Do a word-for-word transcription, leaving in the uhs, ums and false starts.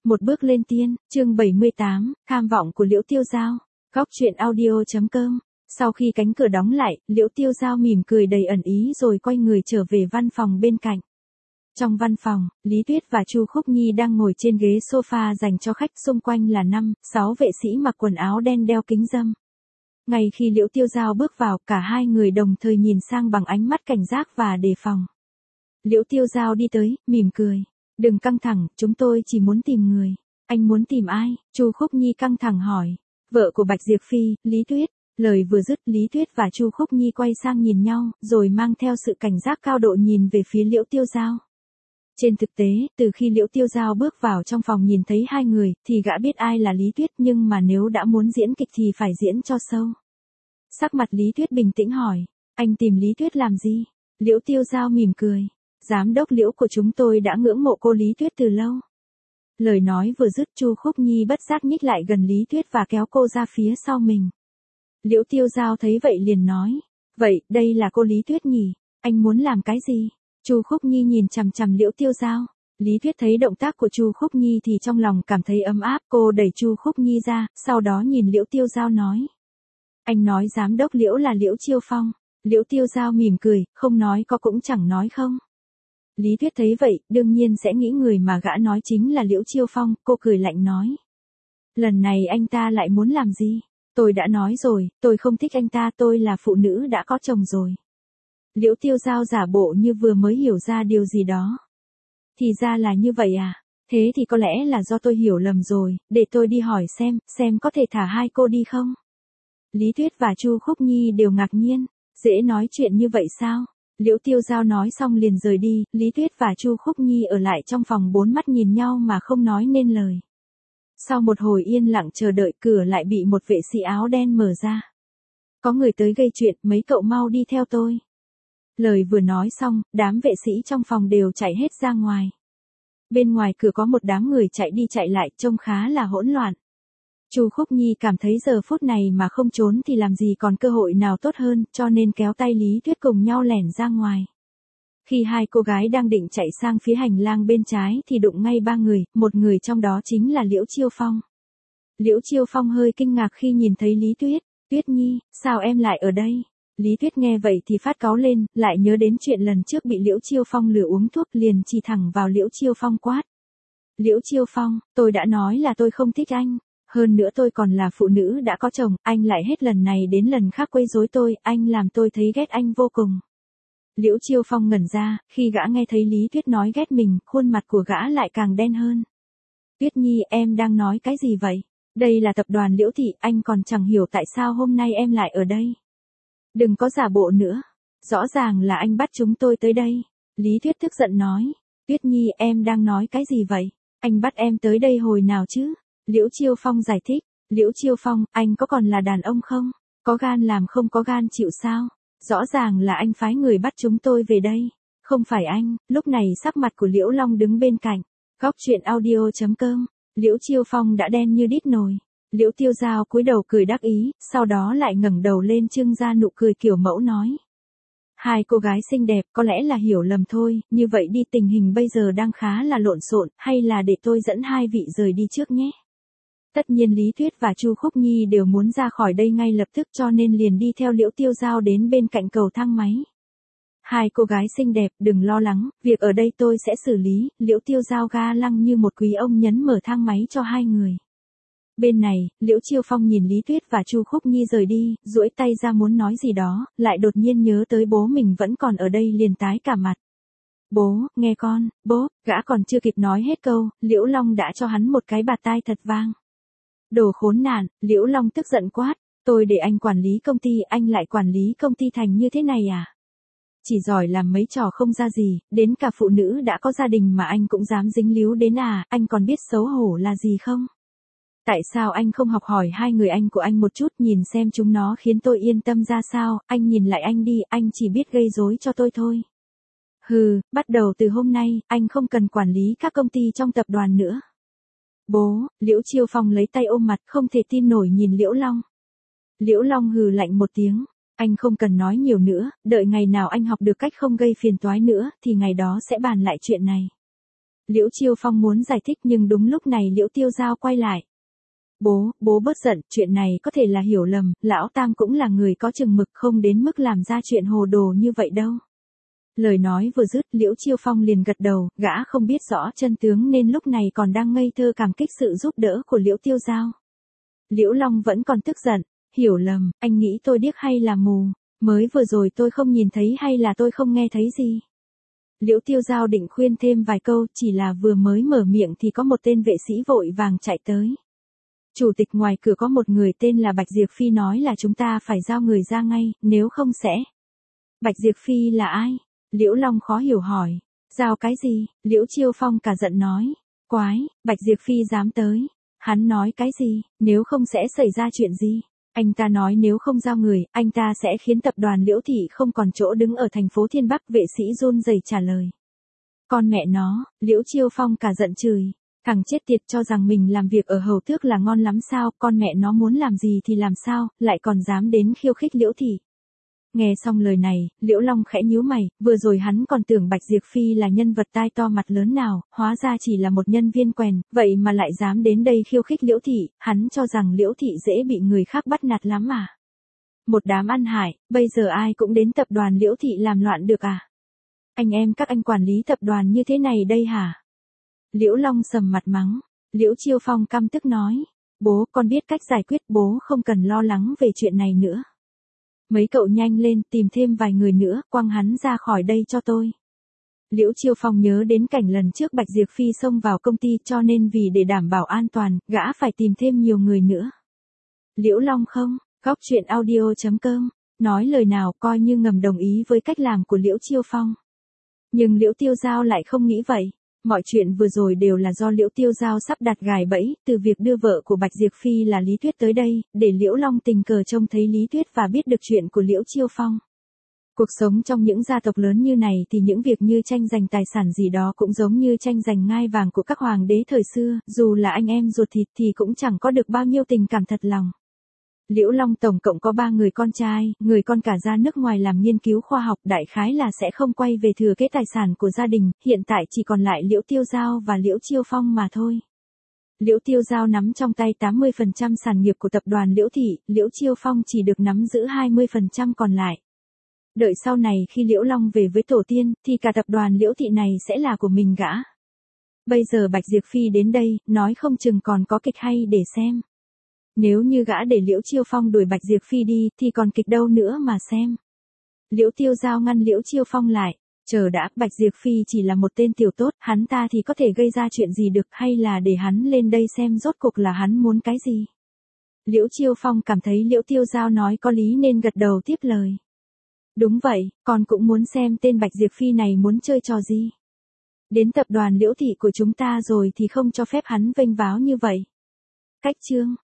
Một bước lên tiên, chương bảy mươi tám, tham vọng của Liễu Tiêu Giao. Góc truyện audio chấm com. Sau khi cánh cửa đóng lại, Liễu Tiêu Giao mỉm cười đầy ẩn ý rồi quay người trở về văn phòng bên cạnh. Trong văn phòng, Lý Tuyết và Chu Khúc Nhi đang ngồi trên ghế sofa dành cho khách, xung quanh là năm, sáu vệ sĩ mặc quần áo đen đeo kính râm. Ngay khi Liễu Tiêu Giao bước vào, cả hai người đồng thời nhìn sang bằng ánh mắt cảnh giác và đề phòng. Liễu Tiêu Giao đi tới, mỉm cười. Đừng căng thẳng, chúng tôi chỉ muốn tìm người. Anh muốn tìm ai? Chu Khúc Nhi căng thẳng hỏi. Vợ của Bạch Diệp Phi, Lý Tuyết. Lời vừa dứt, Lý Tuyết và Chu Khúc Nhi quay sang nhìn nhau, rồi mang theo sự cảnh giác cao độ nhìn về phía Liễu Tiêu Giao. Trên thực tế, từ khi Liễu Tiêu Giao bước vào trong phòng nhìn thấy hai người, thì gã biết ai là Lý Tuyết, nhưng mà nếu đã muốn diễn kịch thì phải diễn cho sâu. Sắc mặt Lý Tuyết bình tĩnh hỏi. Anh tìm Lý Tuyết làm gì? Liễu Tiêu Giao mỉm cười. Giám đốc Liễu của chúng tôi đã ngưỡng mộ cô Lý Tuyết từ lâu. Lời nói vừa dứt, Chu Khúc Nhi bất giác nhích lại gần Lý Tuyết và kéo cô ra phía sau mình. Liễu Tiêu Giao thấy vậy liền nói. Vậy, đây là cô Lý Tuyết nhỉ? Anh muốn làm cái gì? Chu Khúc Nhi nhìn chằm chằm Liễu Tiêu Giao. Lý Tuyết thấy động tác của Chu Khúc Nhi thì trong lòng cảm thấy ấm áp, cô đẩy Chu Khúc Nhi ra, sau đó nhìn Liễu Tiêu Giao nói. Anh nói giám đốc Liễu là Liễu Chiêu Phong. Liễu Tiêu Giao mỉm cười, không nói có cũng chẳng nói không. Lý Tuyết thấy vậy, đương nhiên sẽ nghĩ người mà gã nói chính là Liễu Chiêu Phong, cô cười lạnh nói. Lần này anh ta lại muốn làm gì? Tôi đã nói rồi, tôi không thích anh ta, tôi là phụ nữ đã có chồng rồi. Liễu Tiêu Giao giả bộ như vừa mới hiểu ra điều gì đó. Thì ra là như vậy à? Thế thì có lẽ là do tôi hiểu lầm rồi, để tôi đi hỏi xem, xem có thể thả hai cô đi không? Lý Tuyết và Chu Khúc Nhi đều ngạc nhiên, dễ nói chuyện như vậy sao? Liễu Tiêu Giao nói xong liền rời đi, Lý Tuyết và Chu Khúc Nhi ở lại trong phòng bốn mắt nhìn nhau mà không nói nên lời. Sau một hồi yên lặng chờ đợi, cửa lại bị một vệ sĩ áo đen mở ra. Có người tới gây chuyện, mấy cậu mau đi theo tôi. Lời vừa nói xong, đám vệ sĩ trong phòng đều chạy hết ra ngoài. Bên ngoài cửa có một đám người chạy đi chạy lại, trông khá là hỗn loạn. Chu Khúc Nhi cảm thấy giờ phút này mà không trốn thì làm gì còn cơ hội nào tốt hơn, cho nên kéo tay Lý Tuyết cùng nhau lẻn ra ngoài. Khi hai cô gái đang định chạy sang phía hành lang bên trái thì đụng ngay ba người, một người trong đó chính là Liễu Chiêu Phong. Liễu Chiêu Phong hơi kinh ngạc khi nhìn thấy Lý Tuyết. Tuyết Nhi, sao em lại ở đây? Lý Tuyết nghe vậy thì phát cáu lên, lại nhớ đến chuyện lần trước bị Liễu Chiêu Phong lừa uống thuốc, liền chỉ thẳng vào Liễu Chiêu Phong quát. Liễu Chiêu Phong, tôi đã nói là tôi không thích anh. Hơn nữa tôi còn là phụ nữ đã có chồng, anh lại hết lần này đến lần khác quấy rối tôi, anh làm tôi thấy ghét anh vô cùng. Liễu Chiêu Phong ngẩn ra, khi gã nghe thấy Lý Tuyết nói ghét mình, khuôn mặt của gã lại càng đen hơn. Tuyết Nhi, em đang nói cái gì vậy? Đây là tập đoàn Liễu Thị, anh còn chẳng hiểu tại sao hôm nay em lại ở đây. Đừng có giả bộ nữa. Rõ ràng là anh bắt chúng tôi tới đây. Lý Tuyết tức giận nói. Tuyết Nhi, em đang nói cái gì vậy? Anh bắt em tới đây hồi nào chứ? Liễu Chiêu Phong giải thích. Liễu Chiêu Phong, anh có còn là đàn ông không? Có gan làm không có gan chịu sao? Rõ ràng là anh phái người bắt chúng tôi về đây. Không phải anh. Lúc này sắc mặt của Liễu Long đứng bên cạnh. Góc truyện audio chấm com. Liễu Chiêu Phong đã đen như đít nồi. Liễu Tiêu Giao cúi đầu cười đắc ý, sau đó lại ngẩng đầu lên trưng ra nụ cười kiểu mẫu nói. Hai cô gái xinh đẹp, có lẽ là hiểu lầm thôi, như vậy đi, tình hình bây giờ đang khá là lộn xộn, hay là để tôi dẫn hai vị rời đi trước nhé. Tất nhiên Lý Tuyết và Chu Khúc Nhi đều muốn ra khỏi đây ngay lập tức, cho nên liền đi theo Liễu Tiêu Giao đến bên cạnh cầu thang máy. Hai cô gái xinh đẹp, đừng lo lắng, việc ở đây tôi sẽ xử lý. Liễu Tiêu Giao ga lăng như một quý ông nhấn mở thang máy cho hai người. Bên này, Liễu Chiêu Phong nhìn Lý Tuyết và Chu Khúc Nhi rời đi, duỗi tay ra muốn nói gì đó, lại đột nhiên nhớ tới bố mình vẫn còn ở đây liền tái cả mặt. Bố, nghe con, bố, gã còn chưa kịp nói hết câu, Liễu Long đã cho hắn một cái bạt tai thật vang. Đồ khốn nạn, Liễu Long tức giận quát, tôi để anh quản lý công ty, anh lại quản lý công ty thành như thế này à? Chỉ giỏi làm mấy trò không ra gì, đến cả phụ nữ đã có gia đình mà anh cũng dám dính líu đến à, anh còn biết xấu hổ là gì không? Tại sao anh không học hỏi hai người anh của anh một chút, nhìn xem chúng nó khiến tôi yên tâm ra sao, anh nhìn lại anh đi, anh chỉ biết gây rối cho tôi thôi. Hừ, bắt đầu từ hôm nay, anh không cần quản lý các công ty trong tập đoàn nữa. Bố, Liễu Chiêu Phong lấy tay ôm mặt, không thể tin nổi nhìn Liễu Long. Liễu Long hừ lạnh một tiếng, anh không cần nói nhiều nữa, đợi ngày nào anh học được cách không gây phiền toái nữa, thì ngày đó sẽ bàn lại chuyện này. Liễu Chiêu Phong muốn giải thích nhưng đúng lúc này Liễu Tiêu Giao quay lại. Bố, bố bớt giận, chuyện này có thể là hiểu lầm, lão Tam cũng là người có chừng mực không đến mức làm ra chuyện hồ đồ như vậy đâu. Lời nói vừa dứt, Liễu Chiêu Phong liền gật đầu, gã không biết rõ chân tướng nên lúc này còn đang ngây thơ cảm kích sự giúp đỡ của Liễu Tiêu Giao. Liễu Long vẫn còn tức giận, hiểu lầm, anh nghĩ tôi điếc hay là mù, mới vừa rồi tôi không nhìn thấy hay là tôi không nghe thấy gì. Liễu Tiêu Giao định khuyên thêm vài câu, chỉ là vừa mới mở miệng thì có một tên vệ sĩ vội vàng chạy tới. Chủ tịch, ngoài cửa có một người tên là Bạch Diệp Phi nói là chúng ta phải giao người ra ngay, nếu không sẽ. Bạch Diệp Phi là ai? Liễu Long khó hiểu hỏi. Giao cái gì? Liễu Chiêu Phong cả giận nói. Quái, Bạch Diệp Phi dám tới. Hắn nói cái gì, nếu không sẽ xảy ra chuyện gì? Anh ta nói nếu không giao người, anh ta sẽ khiến tập đoàn Liễu Thị không còn chỗ đứng ở thành phố Thiên Bắc. Vệ sĩ run rẩy trả lời. Con mẹ nó, Liễu Chiêu Phong cả giận chửi. Thằng chết tiệt, cho rằng mình làm việc ở Hầu Tước là ngon lắm sao, con mẹ nó muốn làm gì thì làm sao, lại còn dám đến khiêu khích Liễu Thị. Nghe xong lời này, Liễu Long khẽ nhíu mày, vừa rồi hắn còn tưởng Bạch Diệp Phi là nhân vật tai to mặt lớn nào, hóa ra chỉ là một nhân viên quèn, vậy mà lại dám đến đây khiêu khích Liễu Thị, hắn cho rằng Liễu Thị dễ bị người khác bắt nạt lắm mà. Một đám ăn hại, bây giờ ai cũng đến tập đoàn Liễu Thị làm loạn được à? Anh em các anh quản lý tập đoàn như thế này đây hả? Liễu Long sầm mặt mắng, Liễu Chiêu Phong căm tức nói, bố con biết cách giải quyết, bố không cần lo lắng về chuyện này nữa. Mấy cậu nhanh lên tìm thêm vài người nữa, quăng hắn ra khỏi đây cho tôi. Liễu Chiêu Phong nhớ đến cảnh lần trước Bạch Diệp Phi xông vào công ty cho nên vì để đảm bảo an toàn, gã phải tìm thêm nhiều người nữa. Liễu Long không, góc truyện audio chấm com, nói lời nào coi như ngầm đồng ý với cách làm của Liễu Chiêu Phong. Nhưng Liễu Tiêu Giao lại không nghĩ vậy. Mọi chuyện vừa rồi đều là do Liễu Tiêu Giao sắp đặt gài bẫy, từ việc đưa vợ của Bạch Diệp Phi là Lý Tuyết tới đây, để Liễu Long tình cờ trông thấy Lý Tuyết và biết được chuyện của Liễu Chiêu Phong. Cuộc sống trong những gia tộc lớn như này thì những việc như tranh giành tài sản gì đó cũng giống như tranh giành ngai vàng của các hoàng đế thời xưa, dù là anh em ruột thịt thì cũng chẳng có được bao nhiêu tình cảm thật lòng. Liễu Long tổng cộng có ba người con trai, người con cả ra nước ngoài làm nghiên cứu khoa học, đại khái là sẽ không quay về thừa kế tài sản của gia đình, hiện tại chỉ còn lại Liễu Tiêu Giao và Liễu Chiêu Phong mà thôi. Liễu Tiêu Giao nắm trong tay tám mươi phần trăm sản nghiệp của tập đoàn Liễu Thị, Liễu Chiêu Phong chỉ được nắm giữ hai mươi phần trăm còn lại. Đợi sau này khi Liễu Long về với tổ tiên, thì cả tập đoàn Liễu Thị này sẽ là của mình gã. Bây giờ Bạch Diệp Phi đến đây, nói không chừng còn có kịch hay để xem. Nếu như gã để Liễu Chiêu Phong đuổi Bạch Diệp Phi đi, thì còn kịch đâu nữa mà xem. Liễu Tiêu Giao ngăn Liễu Chiêu Phong lại. Chờ đã, Bạch Diệp Phi chỉ là một tên tiểu tốt, hắn ta thì có thể gây ra chuyện gì được, hay là để hắn lên đây xem rốt cuộc là hắn muốn cái gì. Liễu Chiêu Phong cảm thấy Liễu Tiêu Giao nói có lý nên gật đầu tiếp lời. Đúng vậy, con cũng muốn xem tên Bạch Diệp Phi này muốn chơi trò gì. Đến tập đoàn Liễu Thị của chúng ta rồi thì không cho phép hắn vênh váo như vậy. Cách chương